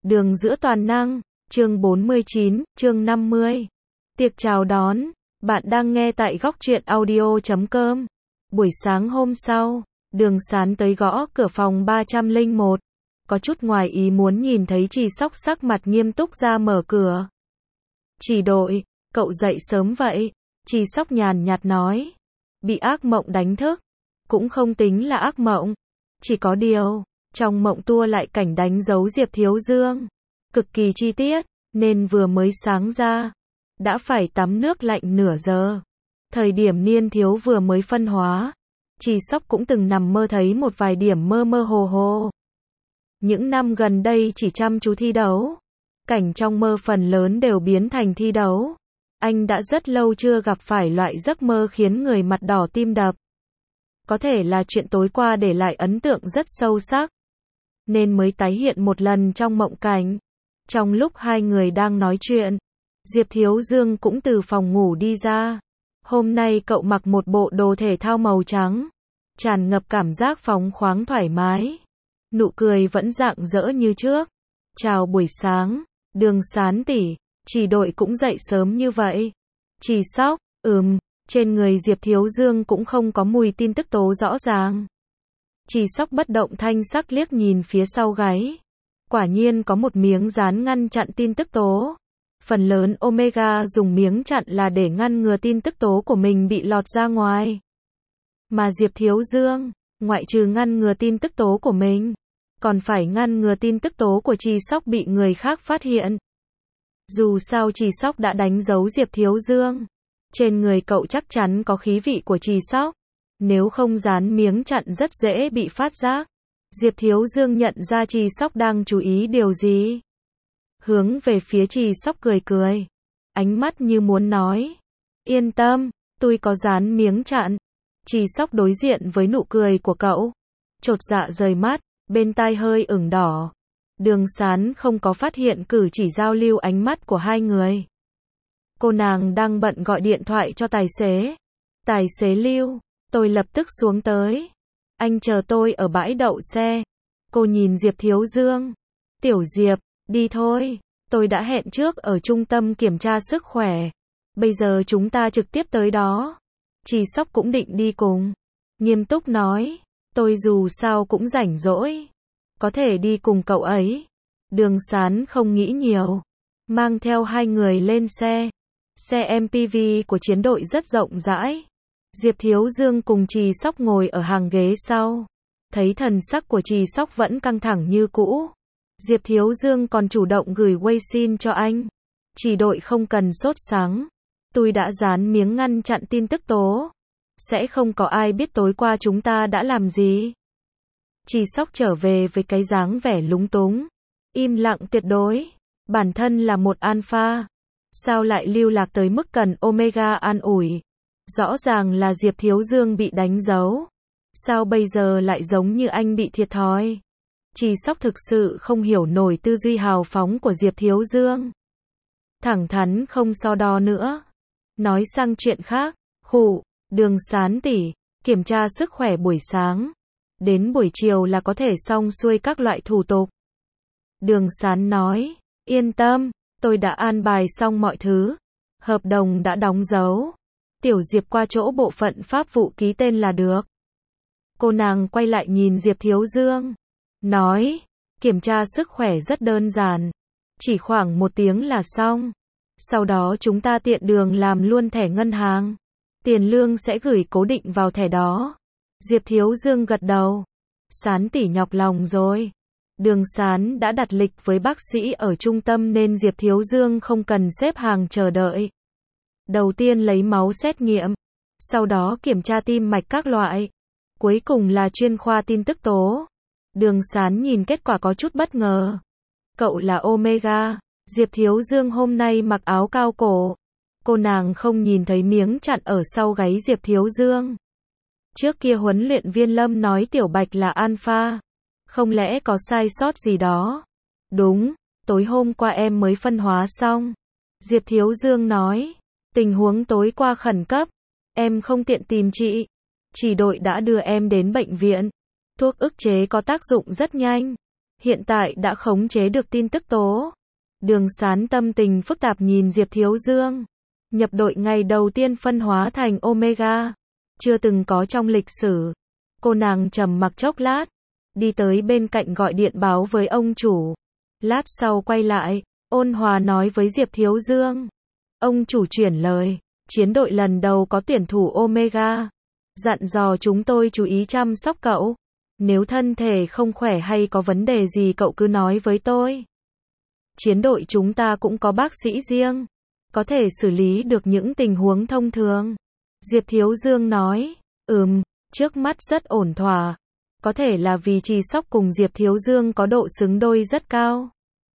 Đường giữa toàn năng, chương 49, chương 50. Tiệc chào đón, bạn đang nghe tại góc truyện audio.com. Buổi sáng hôm sau, Đường Sán tới gõ cửa phòng 301. Có chút ngoài ý muốn nhìn thấy Trì Sóc sắc mặt nghiêm túc ra mở cửa. Trì đội, cậu dậy sớm vậy? Trì Sóc nhàn nhạt nói. Bị ác mộng đánh thức. Cũng không tính là ác mộng. Chỉ có điều, trong mộng tua lại cảnh đánh dấu Diệp Thiếu Dương. Cực kỳ chi tiết, nên vừa mới sáng ra, đã phải tắm nước lạnh nửa giờ. Thời điểm niên thiếu vừa mới phân hóa, Trì Sóc cũng từng nằm mơ thấy một vài điểm mơ mơ hồ hồ. Những năm gần đây chỉ chăm chú thi đấu. Cảnh trong mơ phần lớn đều biến thành thi đấu. Anh đã rất lâu chưa gặp phải loại giấc mơ khiến người mặt đỏ tim đập. Có thể là chuyện tối qua để lại ấn tượng rất sâu sắc, nên mới tái hiện một lần trong mộng cảnh. Trong lúc hai người đang nói chuyện, Diệp Thiếu Dương cũng từ phòng ngủ đi ra. Hôm nay cậu mặc một bộ đồ thể thao màu trắng, tràn ngập cảm giác phóng khoáng thoải mái. Nụ cười vẫn rạng rỡ như trước. Chào buổi sáng, Đường Sán tỷ, Trì đội cũng dậy sớm như vậy. Trì Sóc, trên người Diệp Thiếu Dương cũng không có mùi tin tức tố rõ ràng. Trì Sóc bất động thanh sắc liếc nhìn phía sau gáy. Quả nhiên có một miếng dán ngăn chặn tin tức tố. Phần lớn Omega dùng miếng chặn là để ngăn ngừa tin tức tố của mình bị lọt ra ngoài. Mà Diệp Thiếu Dương, ngoại trừ ngăn ngừa tin tức tố của mình, còn phải ngăn ngừa tin tức tố của Trì Sóc bị người khác phát hiện. Dù sao Trì Sóc đã đánh dấu Diệp Thiếu Dương. Trên người cậu chắc chắn có khí vị của Trì Sóc. Nếu không dán miếng chặn rất dễ bị phát giác. Diệp Thiếu Dương nhận ra Trì Sóc đang chú ý điều gì. Hướng về phía Trì Sóc cười cười. Ánh mắt như muốn nói. Yên tâm, tôi có dán miếng chặn. Trì Sóc đối diện với nụ cười của cậu. Chột dạ rời mắt, bên tai hơi ửng đỏ. Đường Sán không có phát hiện cử chỉ giao lưu ánh mắt của hai người. Cô nàng đang bận gọi điện thoại cho tài xế. Tài xế Lưu, tôi lập tức xuống tới. Anh chờ tôi ở bãi đậu xe. Cô nhìn Diệp Thiếu Dương. Tiểu Diệp, đi thôi. Tôi đã hẹn trước ở trung tâm kiểm tra sức khỏe. Bây giờ chúng ta trực tiếp tới đó. Trì Sóc cũng định đi cùng. Nghiêm túc nói. Tôi dù sao cũng rảnh rỗi. Có thể đi cùng cậu ấy. Đường Sán không nghĩ nhiều. Mang theo hai người lên xe. Xe MPV của chiến đội rất rộng rãi. Diệp Thiếu Dương cùng Trì Sóc ngồi ở hàng ghế sau. Thấy thần sắc của Trì Sóc vẫn căng thẳng như cũ. Diệp Thiếu Dương còn chủ động gửi WeChat cho anh. Trì đội không cần sốt sắng. Tôi đã dán miếng ngăn chặn tin tức tố. Sẽ không có ai biết tối qua chúng ta đã làm gì. Trì Sóc trở về với cái dáng vẻ lúng túng. Im lặng tuyệt đối. Bản thân là một alpha. Sao lại lưu lạc tới mức cần Omega an ủi? Rõ ràng là Diệp Thiếu Dương bị đánh dấu. Sao bây giờ lại giống như anh bị thiệt thòi? Trì Sóc thực sự không hiểu nổi tư duy hào phóng của Diệp Thiếu Dương. Thẳng thắn không so đo nữa. Nói sang chuyện khác. Đường Sán tỷ, kiểm tra sức khỏe buổi sáng. Đến buổi chiều là có thể xong xuôi các loại thủ tục. Đường Sán nói. Yên tâm, tôi đã an bài xong mọi thứ. Hợp đồng đã đóng dấu. Tiểu Diệp qua chỗ bộ phận pháp vụ ký tên là được. Cô nàng quay lại nhìn Diệp Thiếu Dương. Nói, kiểm tra sức khỏe rất đơn giản. Chỉ khoảng 1 tiếng là xong. Sau đó chúng ta tiện đường làm luôn thẻ ngân hàng. Tiền lương sẽ gửi cố định vào thẻ đó. Diệp Thiếu Dương gật đầu. Sán tỷ nhọc lòng rồi. Đường Sán đã đặt lịch với bác sĩ ở trung tâm nên Diệp Thiếu Dương không cần xếp hàng chờ đợi. Đầu tiên lấy máu xét nghiệm. Sau đó kiểm tra tim mạch các loại. Cuối cùng là chuyên khoa tin tức tố. Đường Sán nhìn kết quả có chút bất ngờ. Cậu là Omega. Diệp Thiếu Dương hôm nay mặc áo cao cổ. Cô nàng không nhìn thấy miếng chặn ở sau gáy Diệp Thiếu Dương. Trước kia huấn luyện viên Lâm nói Tiểu Bạch là alpha. Không lẽ có sai sót gì đó? Đúng, tối hôm qua em mới phân hóa xong. Diệp Thiếu Dương nói. Tình huống tối qua khẩn cấp. Em không tiện tìm chị. Chỉ đội đã đưa em đến bệnh viện. Thuốc ức chế có tác dụng rất nhanh. hiện tại đã khống chế được tin tức tố. Đường Sán tâm tình phức tạp nhìn Diệp Thiếu Dương. Nhập đội ngày đầu tiên phân hóa thành Omega. Chưa từng có trong lịch sử. Cô nàng trầm mặc chốc lát. Đi tới bên cạnh gọi điện báo với ông chủ. Lát sau quay lại, ôn hòa nói với Diệp Thiếu Dương. Ông chủ chuyển lời. Chiến đội lần đầu có tuyển thủ Omega. Dặn dò chúng tôi chú ý chăm sóc cậu. Nếu thân thể không khỏe hay có vấn đề gì cậu cứ nói với tôi. Chiến đội chúng ta cũng có bác sĩ riêng. Có thể xử lý được những tình huống thông thường. Diệp Thiếu Dương nói. Trước mắt rất ổn thỏa. Có thể là vì Trì Sóc cùng Diệp Thiếu Dương có độ xứng đôi rất cao.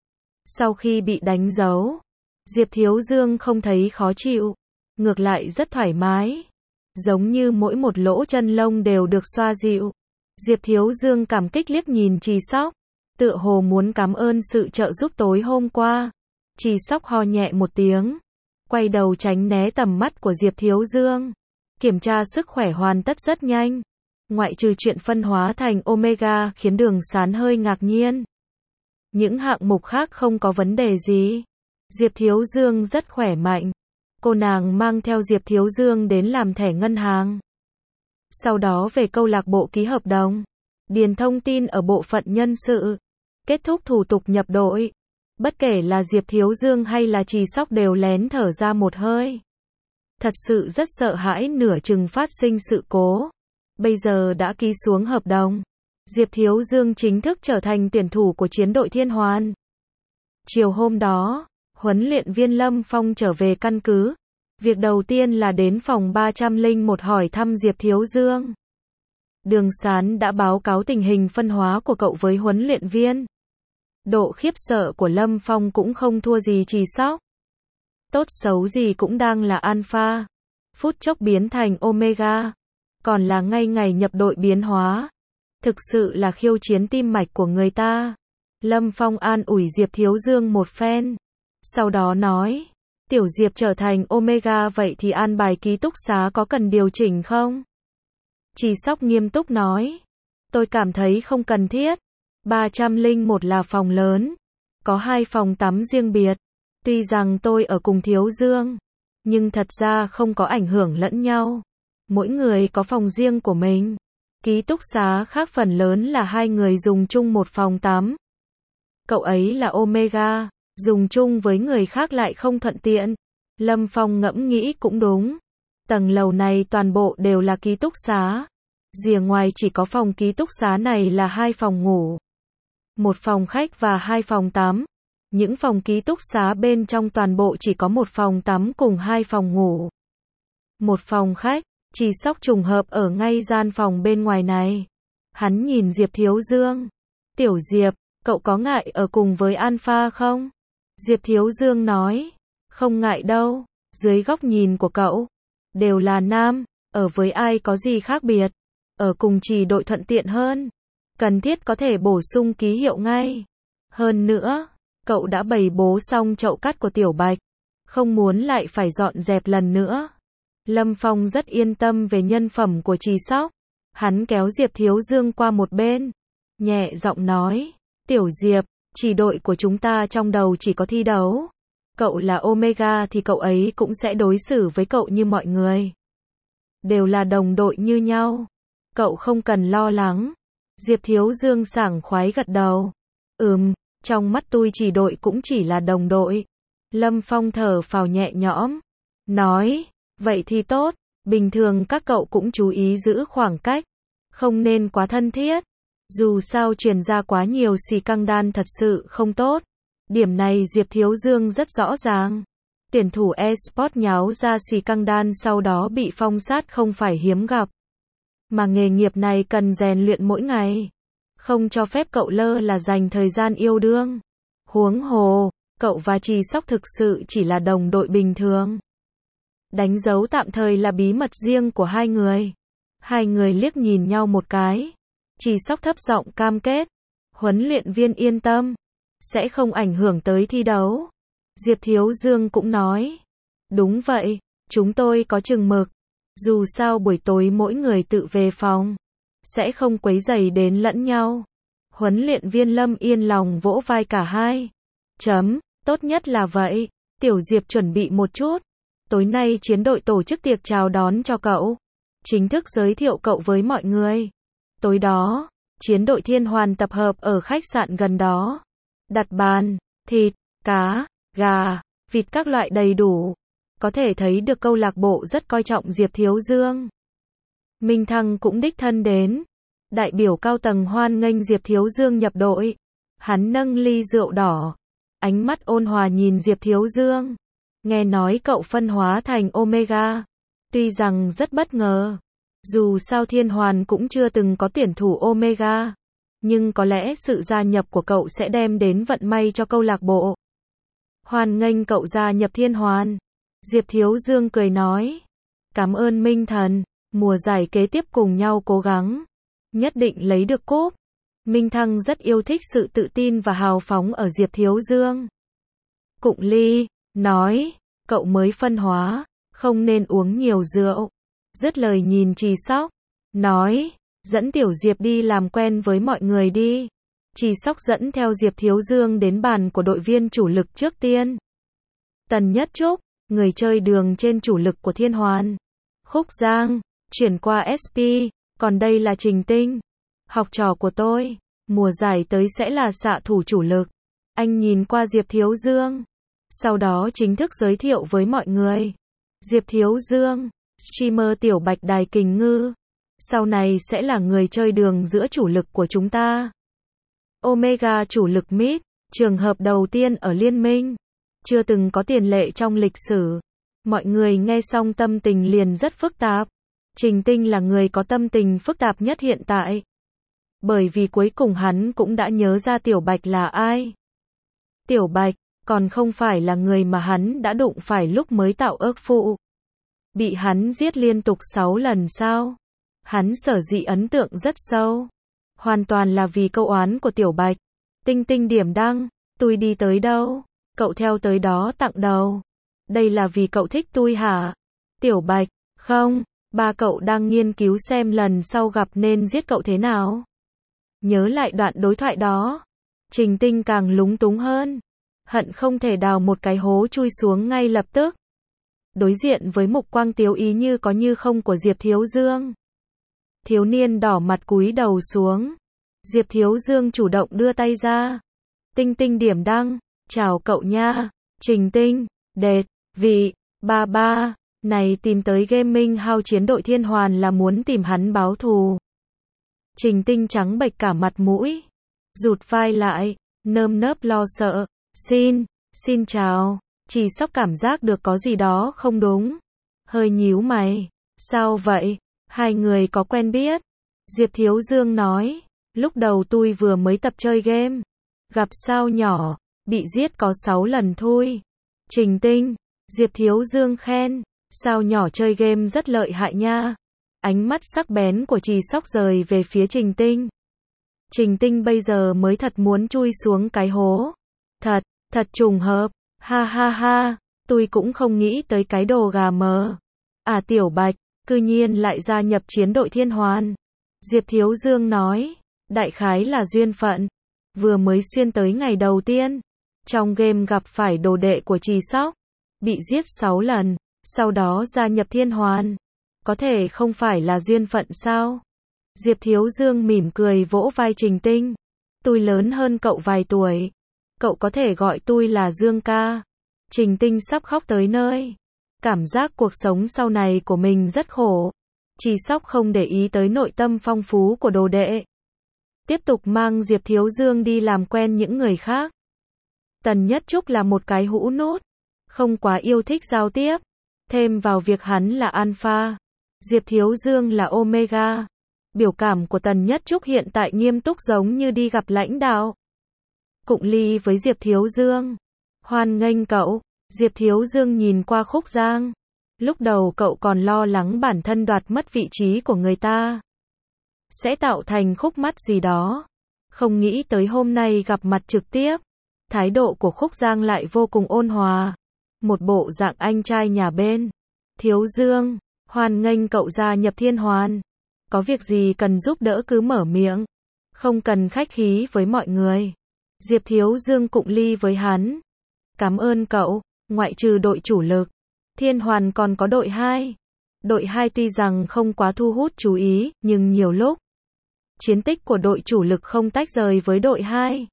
Sau khi bị đánh dấu, Diệp Thiếu Dương không thấy khó chịu. Ngược lại rất thoải mái. Giống như mỗi một lỗ chân lông đều được xoa dịu. Diệp Thiếu Dương cảm kích liếc nhìn Trì Sóc. Tựa hồ muốn cảm ơn sự trợ giúp tối hôm qua. Trì Sóc ho nhẹ một tiếng. Quay đầu tránh né tầm mắt của Diệp Thiếu Dương. Kiểm tra sức khỏe hoàn tất rất nhanh. Ngoại trừ chuyện phân hóa thành Omega khiến Đường Sán hơi ngạc nhiên. Những hạng mục khác không có vấn đề gì. Diệp Thiếu Dương rất khỏe mạnh. Cô nàng mang theo Diệp Thiếu Dương đến làm thẻ ngân hàng. Sau đó về câu lạc bộ ký hợp đồng. Điền thông tin ở bộ phận nhân sự. Kết thúc thủ tục nhập đội. Bất kể là Diệp Thiếu Dương hay là Trì Sóc đều lén thở ra một hơi. Thật sự rất sợ hãi nửa chừng phát sinh sự cố. Bây giờ đã ký xuống hợp đồng. Diệp Thiếu Dương chính thức trở thành tuyển thủ của chiến đội Thiên Hoàn. Chiều hôm đó, huấn luyện viên Lâm Phong trở về căn cứ. Việc đầu tiên là đến phòng 301 hỏi thăm Diệp Thiếu Dương. Đường Sán đã báo cáo tình hình phân hóa của cậu với huấn luyện viên. Độ khiếp sợ của Lâm Phong cũng không thua gì Trì Sóc. Tốt xấu gì cũng đang là Alpha. Phút chốc biến thành Omega. Còn là ngay ngày nhập đội biến hóa. Thực sự là khiêu chiến tim mạch của người ta. Lâm Phong an ủi Diệp Thiếu Dương một phen. Sau đó nói. Tiểu Diệp trở thành Omega vậy thì an bài ký túc xá có cần điều chỉnh không? Trì Sóc nghiêm túc nói. Tôi cảm thấy không cần thiết. 301 là phòng lớn. Có 2 phòng tắm riêng biệt. Tuy rằng tôi ở cùng Thiếu Dương. Nhưng thật ra không có ảnh hưởng lẫn nhau. Mỗi người có phòng riêng của mình. Ký túc xá khác phần lớn là 2 người dùng chung một phòng tắm. Cậu ấy là Omega. Dùng chung với người khác lại không thuận tiện. Lâm Phong ngẫm nghĩ cũng đúng. Tầng lầu này toàn bộ đều là ký túc xá. Rìa ngoài chỉ có phòng ký túc xá này là 2 phòng ngủ. 1 phòng khách và 2 phòng tắm. Những phòng ký túc xá bên trong toàn bộ chỉ có 1 phòng tắm cùng 2 phòng ngủ. 1 phòng khách. Trì Sóc trùng hợp ở ngay gian phòng bên ngoài này. Hắn nhìn Diệp Thiếu Dương. Tiểu Diệp, cậu có ngại ở cùng với Alpha không? Diệp Thiếu Dương nói. Không ngại đâu. Dưới góc nhìn của cậu. Đều là nam. Ở với ai có gì khác biệt. Ở cùng chỉ đội thuận tiện hơn. Cần thiết có thể bổ sung ký hiệu ngay. Hơn nữa, cậu đã bày bố xong chậu cắt của Tiểu Bạch. Không muốn lại phải dọn dẹp lần nữa. Lâm Phong rất yên tâm về nhân phẩm của Trì Sóc. Hắn kéo Diệp Thiếu Dương qua một bên. Nhẹ giọng nói. Tiểu Diệp, chỉ đội của chúng ta trong đầu chỉ có thi đấu. Cậu là Omega thì cậu ấy cũng sẽ đối xử với cậu như mọi người. Đều là đồng đội như nhau. Cậu không cần lo lắng. Diệp Thiếu Dương sảng khoái gật đầu. Trong mắt tôi chỉ đội cũng chỉ là đồng đội. Lâm Phong thở phào nhẹ nhõm. Nói, vậy thì tốt. Bình thường các cậu cũng chú ý giữ khoảng cách. Không nên quá thân thiết. Dù sao truyền ra quá nhiều xì căng đan thật sự không tốt. Điểm này Diệp Thiếu Dương rất rõ ràng. Tuyển thủ eSport nháo ra xì căng đan sau đó bị phong sát không phải hiếm gặp. Mà nghề nghiệp này cần rèn luyện mỗi ngày. Không cho phép cậu lơ là dành thời gian yêu đương. Huống hồ, cậu và Trì Sóc thực sự chỉ là đồng đội bình thường. Đánh dấu tạm thời là bí mật riêng của 2 người. 2 người liếc nhìn nhau một cái. Trì Sóc thấp giọng cam kết. Huấn luyện viên yên tâm. Sẽ không ảnh hưởng tới thi đấu. Diệp Thiếu Dương cũng nói. Đúng vậy, chúng tôi có chừng mực. Dù sao buổi tối mỗi người tự về phòng. Sẽ không quấy rầy đến lẫn nhau. Huấn luyện viên Lâm yên lòng vỗ vai cả hai. Tốt nhất là vậy. Tiểu Diệp chuẩn bị một chút. Tối nay chiến đội tổ chức tiệc chào đón cho cậu. Chính thức giới thiệu cậu với mọi người. Tối đó, chiến đội Thiên Hoàn tập hợp ở khách sạn gần đó. Đặt bàn, thịt, cá, gà, vịt các loại đầy đủ. Có thể thấy được câu lạc bộ rất coi trọng Diệp Thiếu Dương. Minh Thăng cũng đích thân đến. Đại biểu cao tầng hoan nghênh Diệp Thiếu Dương nhập đội. Hắn nâng ly rượu đỏ. Ánh mắt ôn hòa nhìn Diệp Thiếu Dương. Nghe nói cậu phân hóa thành Omega. Tuy rằng rất bất ngờ. Dù sao Thiên Hoàn cũng chưa từng có tuyển thủ Omega. Nhưng có lẽ sự gia nhập của cậu sẽ đem đến vận may cho câu lạc bộ. Hoan nghênh cậu gia nhập Thiên Hoàn. Diệp Thiếu Dương cười nói. Cảm ơn Minh Thần. Mùa giải kế tiếp cùng nhau cố gắng. Nhất định lấy được cúp. Minh Thăng rất yêu thích sự tự tin và hào phóng ở Diệp Thiếu Dương. Cụng ly, nói, cậu mới phân hóa, không nên uống nhiều rượu. Dứt lời nhìn Trì Sóc, nói, dẫn Tiểu Diệp đi làm quen với mọi người đi. Trì Sóc dẫn theo Diệp Thiếu Dương đến bàn của đội viên chủ lực trước tiên. Tần Nhất Trúc, người chơi đường trên chủ lực của Thiên Hoàn. Khúc Giang, chuyển qua SP, còn đây là Trình Tinh. Học trò của tôi, mùa giải tới sẽ là xạ thủ chủ lực. Anh nhìn qua Diệp Thiếu Dương. Sau đó chính thức giới thiệu với mọi người. Diệp Thiếu Dương, streamer Tiểu Bạch Đài Kình Ngư. Sau này sẽ là người chơi đường giữa chủ lực của chúng ta. Omega chủ lực mid, trường hợp đầu tiên ở liên minh. Chưa từng có tiền lệ trong lịch sử. Mọi người nghe xong tâm tình liền rất phức tạp. Trình Tinh là người có tâm tình phức tạp nhất hiện tại. Bởi vì cuối cùng hắn cũng đã nhớ ra Tiểu Bạch là ai. Tiểu Bạch, còn không phải là người mà hắn đã đụng phải lúc mới tạo ước phụ. Bị hắn giết liên tục 6 lần sao? Hắn sở dĩ ấn tượng rất sâu. Hoàn toàn là vì câu oán của Tiểu Bạch. Tinh Tinh điểm đăng, tôi đi tới đâu? Cậu theo tới đó tặng đầu. Đây là vì cậu thích tôi hả? Tiểu Bạch, không, ba cậu đang nghiên cứu xem lần sau gặp nên giết cậu thế nào. Nhớ lại đoạn đối thoại đó. Trình Tinh càng lúng túng hơn. Hận không thể đào một cái hố chui xuống ngay lập tức. Đối diện với mục quang tiếu ý như có như không của Diệp Thiếu Dương. Thiếu niên đỏ mặt cúi đầu xuống. Diệp Thiếu Dương chủ động đưa tay ra. Tinh Tinh điểm đăng, chào cậu nha. Trình Tinh, đệt, vị, ba, này tìm tới Gaming House chiến đội Thiên Hoàn là muốn tìm hắn báo thù. Trình Tinh trắng bệch cả mặt mũi. Rụt vai lại, nơm nớp lo sợ. Xin chào. Trì Sóc cảm giác được có gì đó không đúng. Hơi nhíu mày. Sao vậy? Hai người có quen biết? Diệp Thiếu Dương nói. Lúc đầu tôi vừa mới tập chơi game. Gặp sao nhỏ. Bị giết có 6 lần thôi. Trình Tinh. Diệp Thiếu Dương khen. Sao nhỏ chơi game rất lợi hại nha. Ánh mắt sắc bén của Trì Sóc rời về phía Trình Tinh. Trình Tinh bây giờ mới thật muốn chui xuống cái hố. Thật trùng hợp. Ha, tôi cũng không nghĩ tới cái đồ gà mờ. À Tiểu Bạch, cư nhiên lại gia nhập chiến đội Thiên Hoàn. Diệp Thiếu Dương nói, đại khái là duyên phận. Vừa mới xuyên tới ngày đầu tiên. Trong game gặp phải đồ đệ của Trì Sóc. Bị giết 6 lần. Sau đó gia nhập Thiên Hoàn. Có thể không phải là duyên phận sao? Diệp Thiếu Dương mỉm cười vỗ vai Trình Tinh. Tôi lớn hơn cậu vài tuổi. Cậu có thể gọi tôi là Dương ca. Trình Tinh sắp khóc tới nơi. Cảm giác cuộc sống sau này của mình rất khổ. Trì Sóc không để ý tới nội tâm phong phú của đồ đệ. Tiếp tục mang Diệp Thiếu Dương đi làm quen những người khác. Tần Nhất Trúc là một cái hũ nút. Không quá yêu thích giao tiếp. Thêm vào việc hắn là Alpha. Diệp Thiếu Dương là Omega. Biểu cảm của Tần Nhất Trúc hiện tại nghiêm túc giống như đi gặp lãnh đạo. Cụng ly với Diệp Thiếu Dương. Hoan nghênh cậu. Diệp Thiếu Dương nhìn qua Khúc Giang. Lúc đầu cậu còn lo lắng bản thân đoạt mất vị trí của người ta. Sẽ tạo thành khúc mắc gì đó. Không nghĩ tới hôm nay gặp mặt trực tiếp. Thái độ của Khúc Giang lại vô cùng ôn hòa. Một bộ dạng anh trai nhà bên. Thiếu Dương, hoan nghênh cậu gia nhập Thiên Hoàn. Có việc gì cần giúp đỡ cứ mở miệng. Không cần khách khí với mọi người. Diệp Thiếu Dương cụng ly với hắn. Cảm ơn cậu, ngoại trừ đội chủ lực. Thiên Hoàn còn có đội 2. Đội 2 tuy rằng không quá thu hút chú ý, nhưng nhiều lúc chiến tích của đội chủ lực không tách rời với đội 2.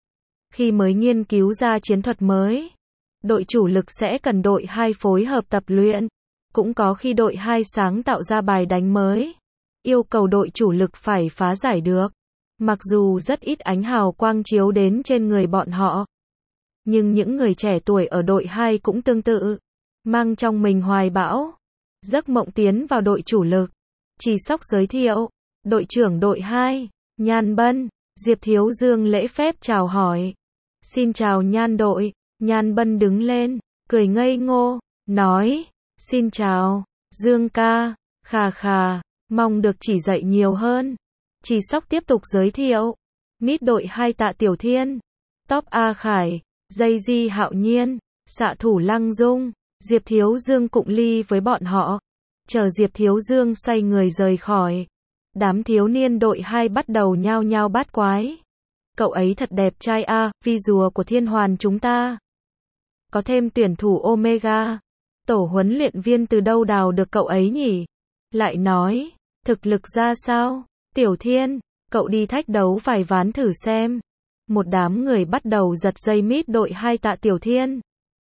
Khi mới nghiên cứu ra chiến thuật mới, đội chủ lực sẽ cần đội 2 phối hợp tập luyện. Cũng có khi đội 2 sáng tạo ra bài đánh mới, yêu cầu đội chủ lực phải phá giải được. Mặc dù rất ít ánh hào quang chiếu đến trên người bọn họ, nhưng những người trẻ tuổi ở đội 2 cũng tương tự, mang trong mình hoài bão, giấc mộng tiến vào đội chủ lực. Chỉ Sóc giới thiệu, đội trưởng đội 2, Nhan Bân. Diệp Thiếu Dương lễ phép chào hỏi. Xin chào Nhan đội. Nhan Bân đứng lên, cười ngây ngô, nói, xin chào, Dương ca, khà khà, mong được chỉ dạy nhiều hơn. Chỉ Sóc tiếp tục giới thiệu, mid đội 2 Tạ Tiểu Thiên, top A Khải, dây Di Hạo Nhiên, xạ thủ Lăng Dung. Diệp Thiếu Dương cụng ly với bọn họ, chờ Diệp Thiếu Dương xoay người rời khỏi. Đám thiếu niên đội 2 bắt đầu nhao nhao bát quái. Cậu ấy thật đẹp trai a, vi rùa của Thiên Hoàn chúng ta. Có thêm tuyển thủ Omega. Tổ huấn luyện viên từ đâu đào được cậu ấy nhỉ? Lại nói, thực lực ra sao? Tiểu Thiên, cậu đi thách đấu vài ván thử xem. Một đám người bắt đầu giật dây mít đội 2 Tạ Tiểu Thiên.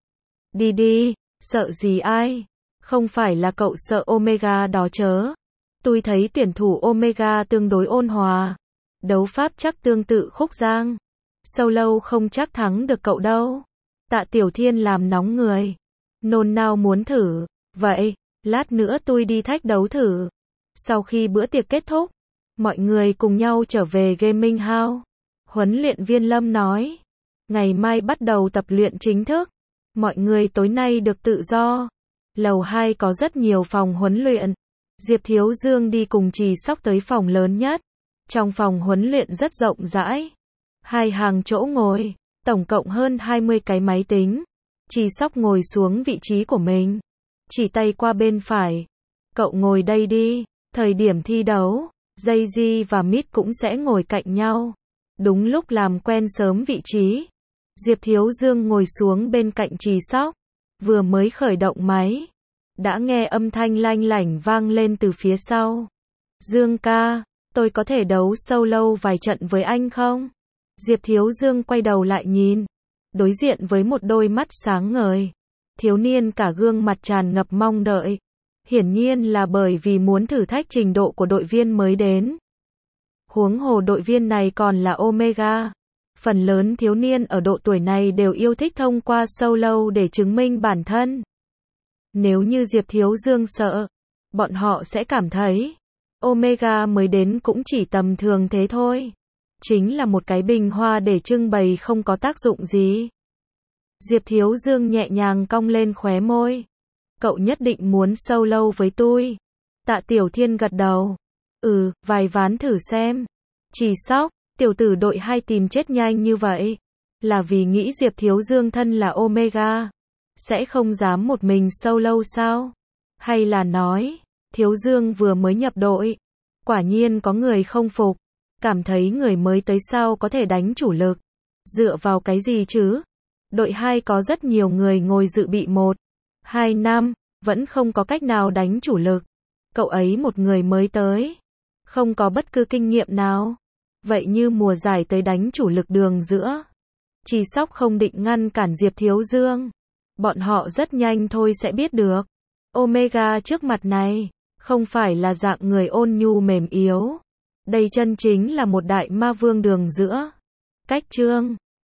Đi đi, sợ gì ai? Không phải là cậu sợ Omega đó chớ. Tôi thấy tuyển thủ Omega tương đối ôn hòa. Đấu pháp chắc tương tự Khúc Giang. Solo không chắc thắng được cậu đâu. Tạ Tiểu Thiên làm nóng người. Nôn nao muốn thử. Vậy, lát nữa tôi đi thách đấu thử. Sau khi bữa tiệc kết thúc, mọi người cùng nhau trở về Gaming House. Huấn luyện viên Lâm nói, ngày mai bắt đầu tập luyện chính thức. Mọi người tối nay được tự do. Lầu 2 có rất nhiều phòng huấn luyện. Diệp Thiếu Dương đi cùng Trì Sóc tới phòng lớn nhất. Trong phòng huấn luyện rất rộng rãi. 2 hàng chỗ ngồi, tổng cộng hơn 20 cái máy tính. Trì Sóc ngồi xuống vị trí của mình, chỉ tay qua bên phải. Cậu ngồi đây đi, thời điểm thi đấu, Jay-Z và Mid cũng sẽ ngồi cạnh nhau. Đúng lúc làm quen sớm vị trí. Diệp Thiếu Dương ngồi xuống bên cạnh Trì Sóc. Vừa mới khởi động máy, đã nghe âm thanh lanh lảnh vang lên từ phía sau. Dương ca, tôi có thể đấu solo vài trận với anh không? Diệp Thiếu Dương quay đầu lại nhìn, đối diện với một đôi mắt sáng ngời. Thiếu niên cả gương mặt tràn ngập mong đợi. Hiển nhiên là bởi vì muốn thử thách trình độ của đội viên mới đến. Huống hồ đội viên này còn là Omega. Phần lớn thiếu niên ở độ tuổi này đều yêu thích thông qua solo để chứng minh bản thân. Nếu như Diệp Thiếu Dương sợ, bọn họ sẽ cảm thấy Omega mới đến cũng chỉ tầm thường thế thôi. Chính là một cái bình hoa để trưng bày không có tác dụng gì. Diệp Thiếu Dương nhẹ nhàng cong lên khóe môi. Cậu nhất định muốn solo với tôi. Tạ Tiểu Thiên gật đầu. Vài ván thử xem. Chỉ Sóc, tiểu tử đội 2 tìm chết nhanh như vậy. Là vì nghĩ Diệp Thiếu Dương thân là Omega. Sẽ không dám một mình solo sao? Hay là nói, Thiếu Dương vừa mới nhập đội. Quả nhiên có người không phục. Cảm thấy người mới tới sau có thể đánh chủ lực. Dựa vào cái gì chứ? Đội 2 có rất nhiều người ngồi dự bị 1-2 năm, vẫn không có cách nào đánh chủ lực. Cậu ấy một người mới tới, không có bất cứ kinh nghiệm nào. Vậy như mùa giải tới đánh chủ lực đường giữa. Trì Sóc không định ngăn cản Diệp Thiếu Dương. Bọn họ rất nhanh thôi sẽ biết được. Omega trước mặt này, không phải là dạng người ôn nhu mềm yếu. Đây chân chính là một đại ma vương đường giữa. Cách chương